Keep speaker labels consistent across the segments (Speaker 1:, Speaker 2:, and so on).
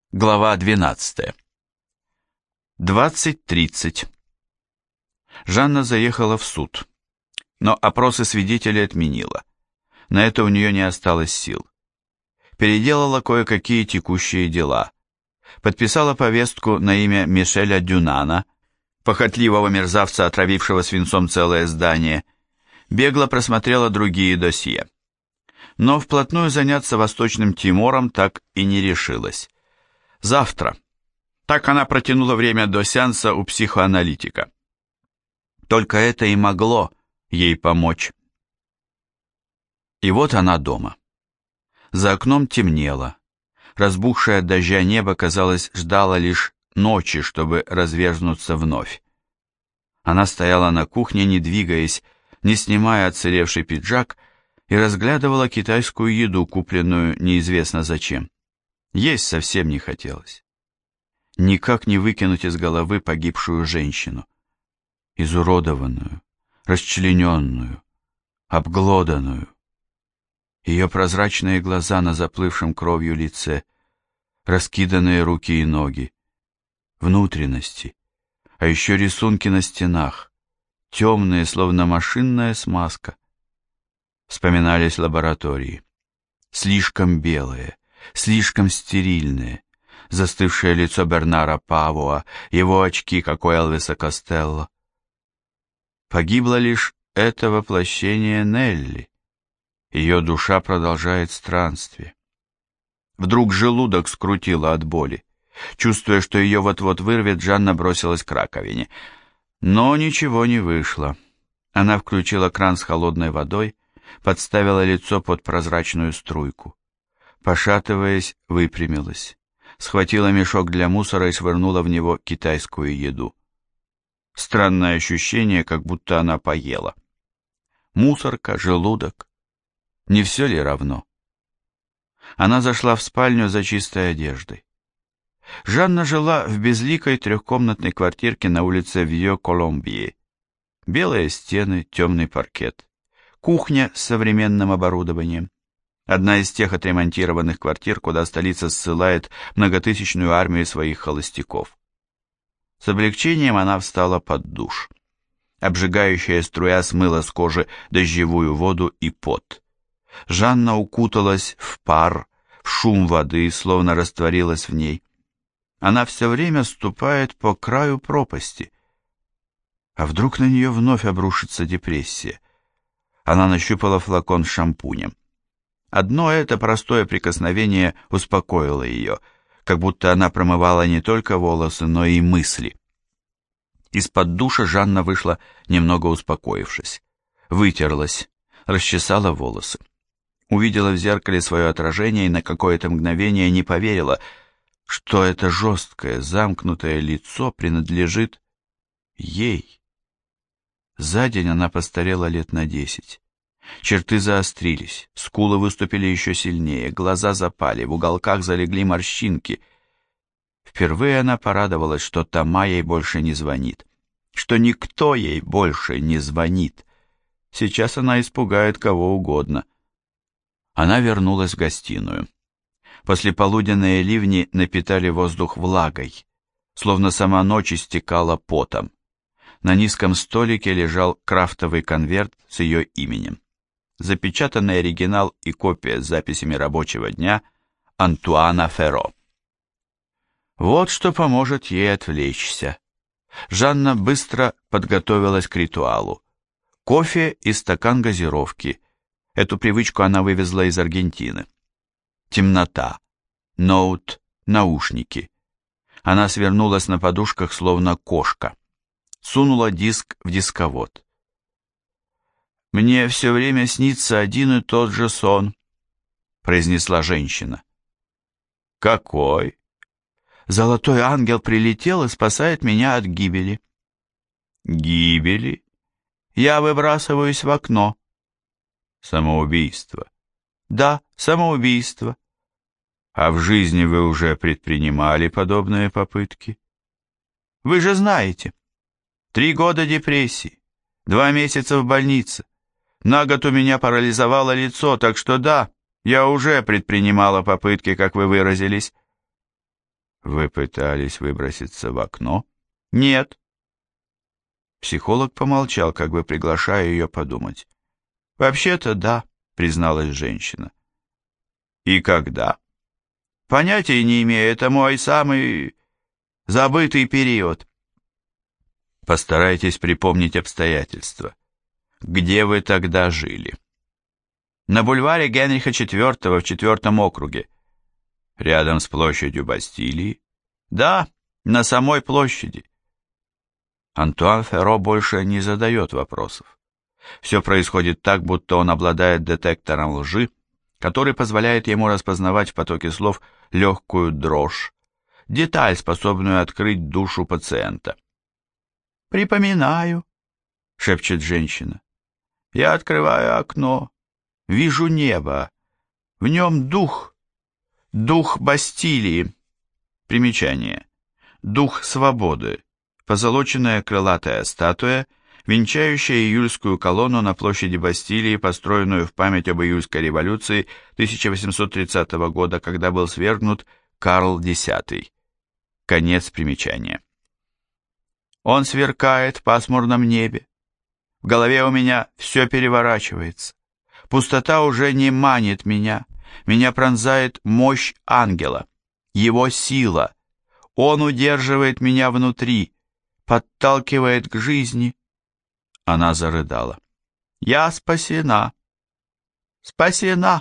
Speaker 1: Глава 12. 20:30. Жанна заехала в суд, но опросы свидетелей отменила. На это у нее не осталось сил. Переделала кое-какие текущие дела. Подписала повестку на имя Мишеля Дюнана, похотливого мерзавца, отравившего свинцом целое здание. Бегло просмотрела другие досье. Но вплотную заняться Восточным Тимором так и не решилась. Завтра. Так она протянула время до сеанса у психоаналитика. Только это и могло ей помочь. И вот она дома. За окном темнело. Разбухшее от дождя небо, казалось, ждало лишь ночи, чтобы разверзнуться вновь. Она стояла на кухне, не двигаясь, не снимая отсыревший пиджак, и разглядывала китайскую еду, купленную неизвестно зачем. Есть совсем не хотелось. Никак не выкинуть из головы погибшую женщину. Изуродованную, расчлененную, обглоданную. Ее прозрачные глаза на заплывшем кровью лице, раскиданные руки и ноги, внутренности, а еще рисунки на стенах, темные, словно машинная смазка. Вспоминались лаборатории. Слишком белые, слишком стерильные, застывшее лицо Бернара Павуа, его очки, как у Элвиса Костелло. Погибло лишь это воплощение Нелли. Ее душа продолжает странствие. Вдруг желудок скрутило от боли. Чувствуя, что ее вот-вот вырвет, Жанна бросилась к раковине. Но ничего не вышло. Она включила кран с холодной водой, подставила лицо под прозрачную струйку. Пошатываясь, выпрямилась. Схватила мешок для мусора и швырнула в него китайскую еду. Странное ощущение, как будто она поела. Мусорка, желудок. Не все ли равно? Она зашла в спальню за чистой одеждой. Жанна жила в безликой трехкомнатной квартирке на улице Вьё-Коломбье. Белые стены, темный паркет. Кухня с современным оборудованием. Одна из тех отремонтированных квартир, куда столица ссылает многотысячную армию своих холостяков. С облегчением она встала под душ. Обжигающая струя смыла с кожи дождевую воду и пот. Жанна укуталась в пар, в шум воды, словно растворилась в ней. Она все время ступает по краю пропасти. А вдруг на нее вновь обрушится депрессия? Она нащупала флакон с шампунем. Одно это простое прикосновение успокоило ее, как будто она промывала не только волосы, но и мысли. Из-под душа Жанна вышла, немного успокоившись. Вытерлась, расчесала волосы. Увидела в зеркале свое отражение и на какое-то мгновение не поверила, что это жесткое, замкнутое лицо принадлежит ей. За день она постарела лет на 10. Черты заострились, скулы выступили еще сильнее, глаза запали, в уголках залегли морщинки. Впервые она порадовалась, что Тома ей больше не звонит, что никто ей больше не звонит. Сейчас она испугает кого угодно. Она вернулась в гостиную. Послеполуденные ливни напитали воздух влагой, словно сама ночь истекала потом. На низком столике лежал крафтовый конверт с ее именем. Запечатанный оригинал и копия с записями рабочего дня Антуана Ферро. Вот что поможет ей отвлечься. Жанна быстро подготовилась к ритуалу. Кофе и стакан газировки. Эту привычку она вывезла из Аргентины. Темнота. Ноут, наушники. Она свернулась на подушках, словно кошка. Сунула диск в дисковод. «Мне все время снится один и тот же сон», — произнесла женщина. «Какой?» «Золотой ангел прилетел и спасает меня от гибели». «Гибели?» «Я выбрасываюсь в окно». «Самоубийство?» «Да, самоубийство». «А в жизни вы уже предпринимали подобные попытки?» «Вы же знаете. 3 года депрессии, 2 месяца в больнице. На год у меня парализовало лицо, так что да, я уже предпринимала попытки, как вы выразились». Вы пытались выброситься в окно? Нет. Психолог помолчал, как бы приглашая ее подумать. Вообще-то да, призналась женщина. И когда? Понятия не имею, это мой самый забытый период. Постарайтесь припомнить обстоятельства. Где вы тогда жили? На бульваре Генриха IV в 4 округе. Рядом с площадью Бастилии? Да, на самой площади. Антуан Ферро больше не задает вопросов. Все происходит так, будто он обладает детектором лжи, который позволяет ему распознавать в потоке слов легкую дрожь, деталь, способную открыть душу пациента. «Припоминаю», — шепчет женщина. «Я открываю окно, вижу небо, в нем дух Бастилии». Примечание. Дух свободы. Позолоченная крылатая статуя, венчающая июльскую колонну на площади Бастилии, построенную в память об июльской революции 1830 года, когда был свергнут Карл X. Конец примечания. Он сверкает в пасмурном небе. В голове у меня все переворачивается. Пустота уже не манит меня. Меня пронзает мощь ангела, его сила. Он удерживает меня внутри, подталкивает к жизни. Она зарыдала. Я спасена. Спасена.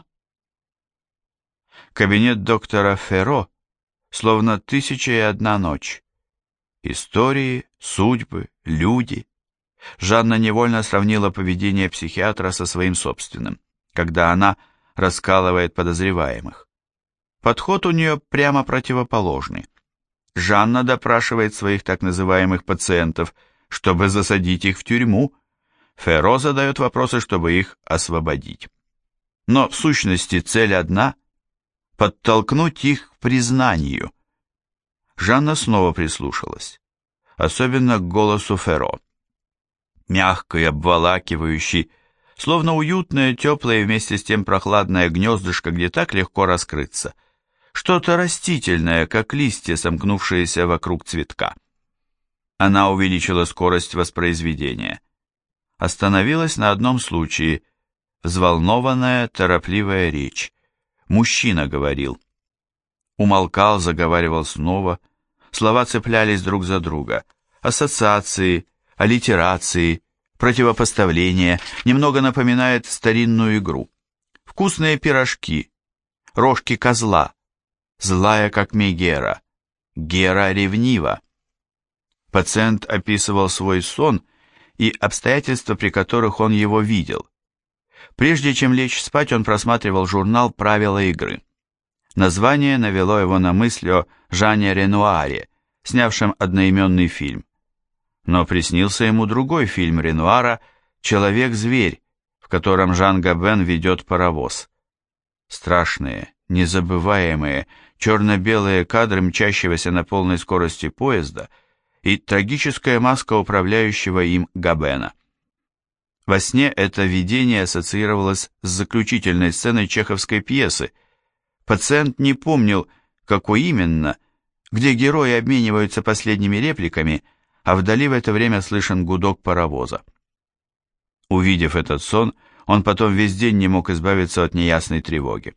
Speaker 1: Кабинет доктора Ферро словно 1001 ночь. Истории, судьбы, люди. Жанна невольно сравнила поведение психиатра со своим собственным, когда она раскалывает подозреваемых. Подход у нее прямо противоположный. Жанна допрашивает своих так называемых пациентов, чтобы засадить их в тюрьму. Ферро задает вопросы, чтобы их освободить. Но в сущности цель одна – подтолкнуть их к признанию. Жанна снова прислушалась, особенно к голосу Ферро. Мягкий, обволакивающий, словно уютное, теплое и вместе с тем прохладное гнездышко, где так легко раскрыться. Что-то растительное, как листья, сомкнувшиеся вокруг цветка. Она увеличила скорость воспроизведения. Остановилась на одном случае. Взволнованная, торопливая речь. Мужчина говорил. Умолкал, заговаривал снова. Слова цеплялись друг за друга. Ассоциации, аллитерации, противопоставления. Немного напоминает старинную игру. Вкусные пирожки. Рожки козла. Злая, как Мегера. Гера ревнива. Пациент описывал свой сон и обстоятельства, при которых он его видел. Прежде чем лечь спать, он просматривал журнал «Правила игры». Название навело его на мысль о Жане Ренуаре, снявшем одноименный фильм. Но приснился ему другой фильм Ренуара «Человек-зверь», в котором Жан Габен ведет паровоз. Страшные, незабываемые, черно-белые кадры мчащегося на полной скорости поезда и трагическая маска управляющего им Габена. Во сне это видение ассоциировалось с заключительной сценой чеховской пьесы. Пациент не помнил, какой именно, где герои обмениваются последними репликами, а вдали в это время слышен гудок паровоза. Увидев этот сон, он потом весь день не мог избавиться от неясной тревоги.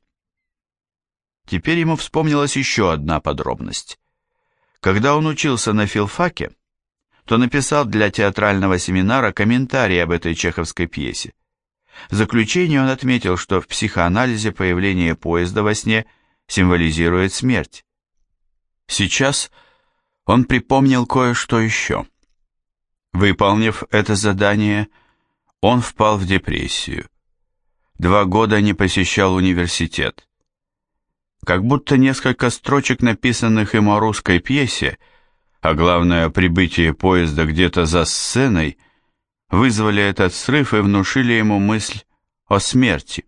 Speaker 1: Теперь ему вспомнилась еще одна подробность. Когда он учился на филфаке, то написал для театрального семинара комментарий об этой чеховской пьесе. В заключении он отметил, что в психоанализе появление поезда во сне символизирует смерть. Сейчас он припомнил кое-что еще. Выполнив это задание, он впал в депрессию. 2 года не посещал университет. Как будто несколько строчек, написанных им о русской пьесе, а главное, прибытие поезда где-то за сценой, вызвали этот срыв и внушили ему мысль о смерти.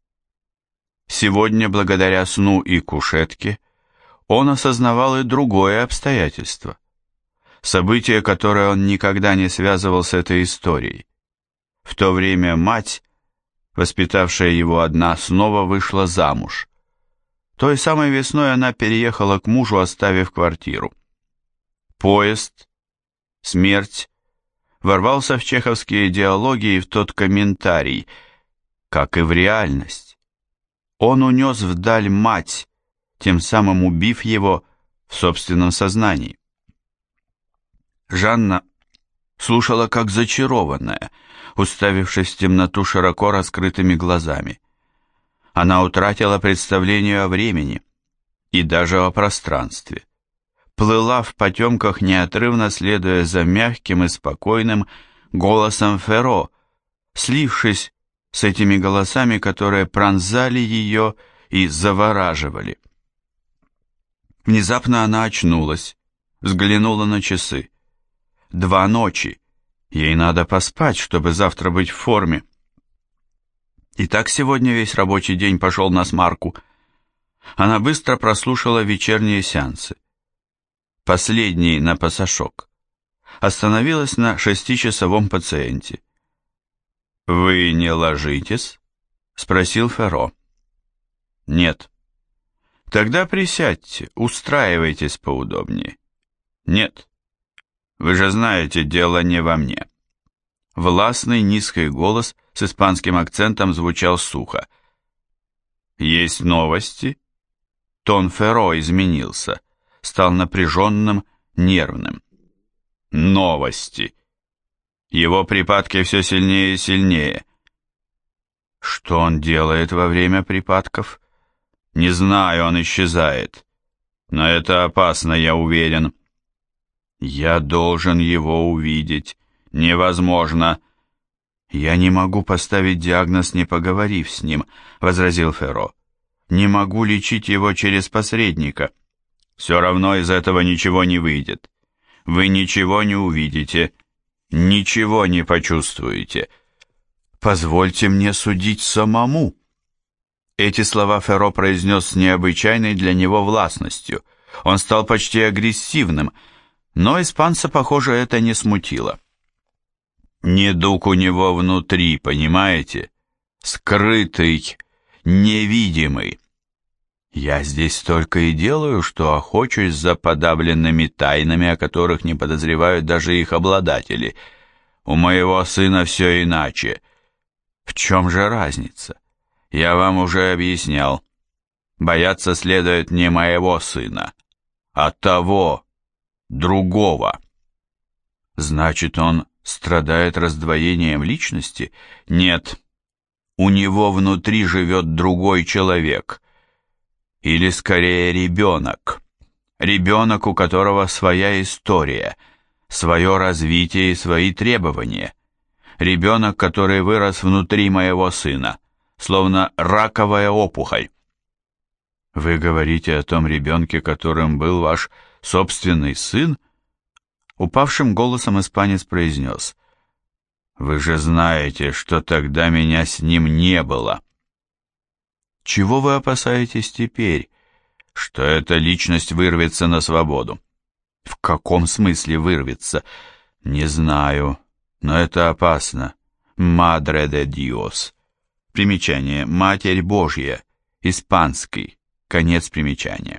Speaker 1: Сегодня, благодаря сну и кушетке, он осознавал и другое обстоятельство. Событие, которое он никогда не связывал с этой историей. В то время мать, воспитавшая его одна, снова вышла замуж. Той самой весной она переехала к мужу, оставив квартиру. Поезд, смерть, ворвался в чеховские диалоги и в тот комментарий, как и в реальность. Он унес вдаль мать, тем самым убив его в собственном сознании. Жанна слушала как зачарованная, уставившись в темноту широко раскрытыми глазами. Она утратила представление о времени и даже о пространстве. Плыла в потемках, неотрывно следуя за мягким и спокойным голосом Ферро, слившись с этими голосами, которые пронзали ее и завораживали. Внезапно она очнулась, взглянула на часы. 2 ночи. Ей надо поспать, чтобы завтра быть в форме. И так сегодня весь рабочий день пошел на смарку. Она быстро прослушала вечерние сеансы. Последний на пасашок. Остановилась на 6-часовом пациенте. «Вы не ложитесь?» — спросил Ферро. «Нет». «Тогда присядьте, устраивайтесь поудобнее». «Нет. Вы же знаете, дело не во мне». Властный низкий голос с испанским акцентом звучал сухо. «Есть новости?» Тон Ферро изменился, стал напряженным, нервным. «Новости!» Его припадки все сильнее и сильнее. Что он делает во время припадков? Не знаю, он исчезает. Но это опасно, я уверен. Я должен его увидеть. Невозможно. Я не могу поставить диагноз, не поговорив с ним, возразил Ферро. Не могу лечить его через посредника. Все равно из этого ничего не выйдет. Вы ничего не увидите, ничего не почувствуете. Позвольте мне судить самому. Эти слова Ферро произнес с необычайной для него властностью. Он стал почти агрессивным, но испанца, похоже, это не смутило. Недуг у него внутри, понимаете? Скрытый, невидимый. Я здесь только и делаю, что охочусь за подавленными тайнами, о которых не подозревают даже их обладатели. У моего сына все иначе. В чем же разница? Я вам уже объяснял. Бояться следует не моего сына, а того, другого. Значит, он страдает раздвоением личности? Нет. У него внутри живет другой человек. Или скорее ребенок. Ребенок, у которого своя история, свое развитие и свои требования. Ребенок, который вырос внутри моего сына, словно раковая опухоль. Вы говорите о том ребенке, которым был ваш собственный сын? Упавшим голосом испанец произнес. Вы же знаете, что тогда меня с ним не было. Чего вы опасаетесь теперь? Что эта личность вырвется на свободу? В каком смысле вырвется? Не знаю, но это опасно. Madre de Dios. Примечание. Матерь Божья. Испанский. Конец примечания.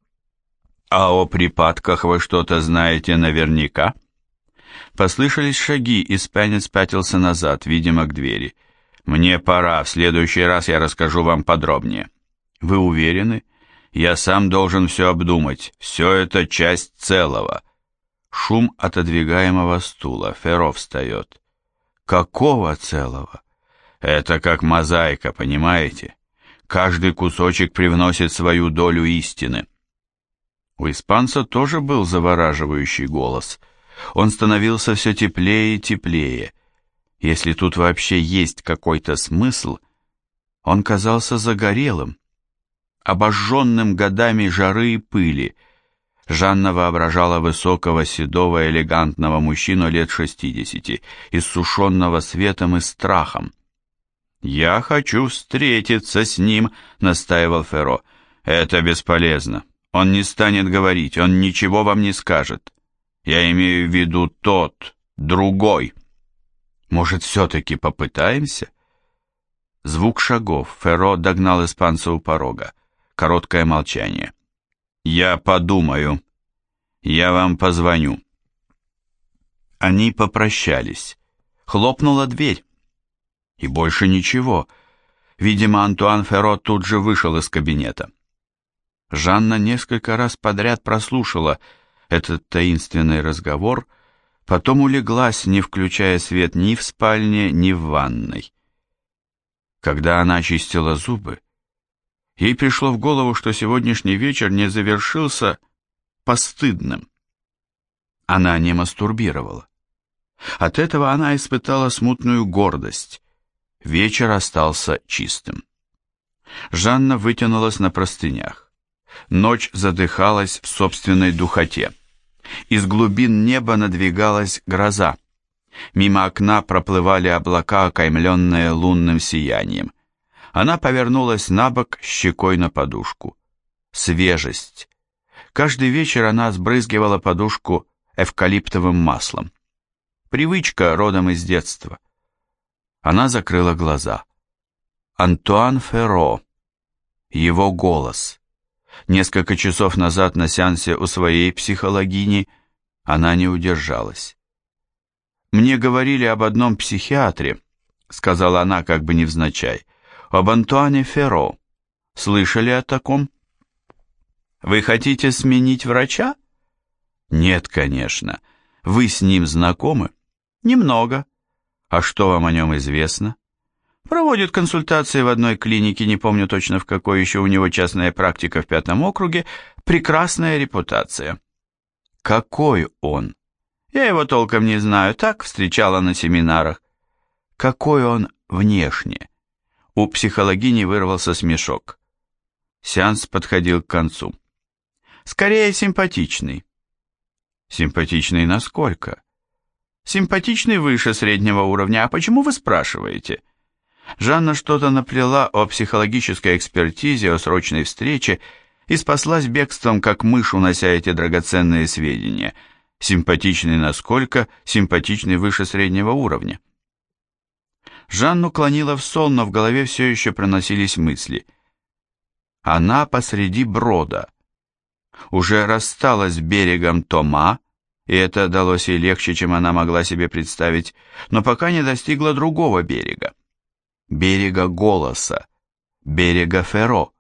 Speaker 1: А о припадках вы что-то знаете наверняка? Послышались шаги, испанец пятился назад, видимо, к двери. Мне пора, в следующий раз я расскажу вам подробнее. Вы уверены? Я сам должен все обдумать. Все это часть целого. Шум отодвигаемого стула. Ферро встает. Какого целого? Это как мозаика, понимаете? Каждый кусочек привносит свою долю истины. У испанца тоже был завораживающий голос. Он становился все теплее и теплее. Если тут вообще есть какой-то смысл, он казался загорелым, обожженным годами жары и пыли. Жанна воображала высокого, седого, элегантного мужчину лет 60, иссушенного светом и страхом. «Я хочу встретиться с ним», — настаивал Ферро. «Это бесполезно. Он не станет говорить, он ничего вам не скажет. Я имею в виду тот, другой. Может, все-таки попытаемся?» Звук шагов. Ферро догнал испанца у порога. короткое молчание. «Я подумаю. Я вам позвоню». Они попрощались. Хлопнула дверь. И больше ничего. Видимо, Антуан Ферро тут же вышел из кабинета. Жанна несколько раз подряд прослушала этот таинственный разговор, потом улеглась, не включая свет ни в спальне, ни в ванной. Когда она чистила зубы, ей пришло в голову, что сегодняшний вечер не завершился постыдным. Она не мастурбировала. От этого она испытала смутную гордость. Вечер остался чистым. Жанна вытянулась на простынях. Ночь задыхалась в собственной духоте. Из глубин неба надвигалась гроза. Мимо окна проплывали облака, окаймленные лунным сиянием. Она повернулась на бок щекой на подушку. Свежесть. Каждый вечер она сбрызгивала подушку эвкалиптовым маслом. Привычка родом из детства. Она закрыла глаза. Антуан Ферро. Его голос. Несколько часов назад на сеансе у своей психологини она не удержалась. «Мне говорили об одном психиатре», — сказала она как бы невзначай, — «об Антуане Ферро. Слышали о таком?» «Вы хотите сменить врача?» «Нет, конечно. Вы с ним знакомы?» «Немного. А что вам о нем известно?» «Проводит консультации в одной клинике, не помню точно в какой, еще у него частная практика в 5-м округе, прекрасная репутация». «Какой он?» «Я его толком не знаю, так встречала на семинарах». «Какой он внешне?» У психологини вырвался смешок. Сеанс подходил к концу. «Скорее симпатичный». «Симпатичный насколько?» «Симпатичный выше среднего уровня. А почему вы спрашиваете?» Жанна что-то наплела о психологической экспертизе, о срочной встрече и спаслась бегством, как мышь, унося эти драгоценные сведения. Симпатичный насколько, симпатичный выше среднего уровня. Жанну клонила в сон, но в голове все еще проносились мысли. Она посреди брода. Уже рассталась с берегом Тома, и это далось ей легче, чем она могла себе представить, но пока не достигла другого берега. Берега голоса, берега Ферро.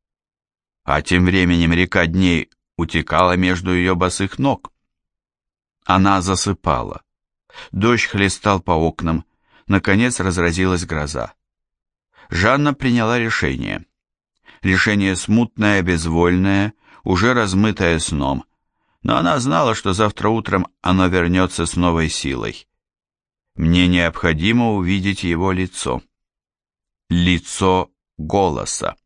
Speaker 1: А тем временем река дней утекала между ее босых ног. Она засыпала. Дождь хлестал по окнам, наконец разразилась гроза. Жанна приняла решение. Решение смутное, безвольное, уже размытое сном, но она знала, что завтра утром оно вернется с новой силой. Мне необходимо увидеть его лицо. Лицо голоса.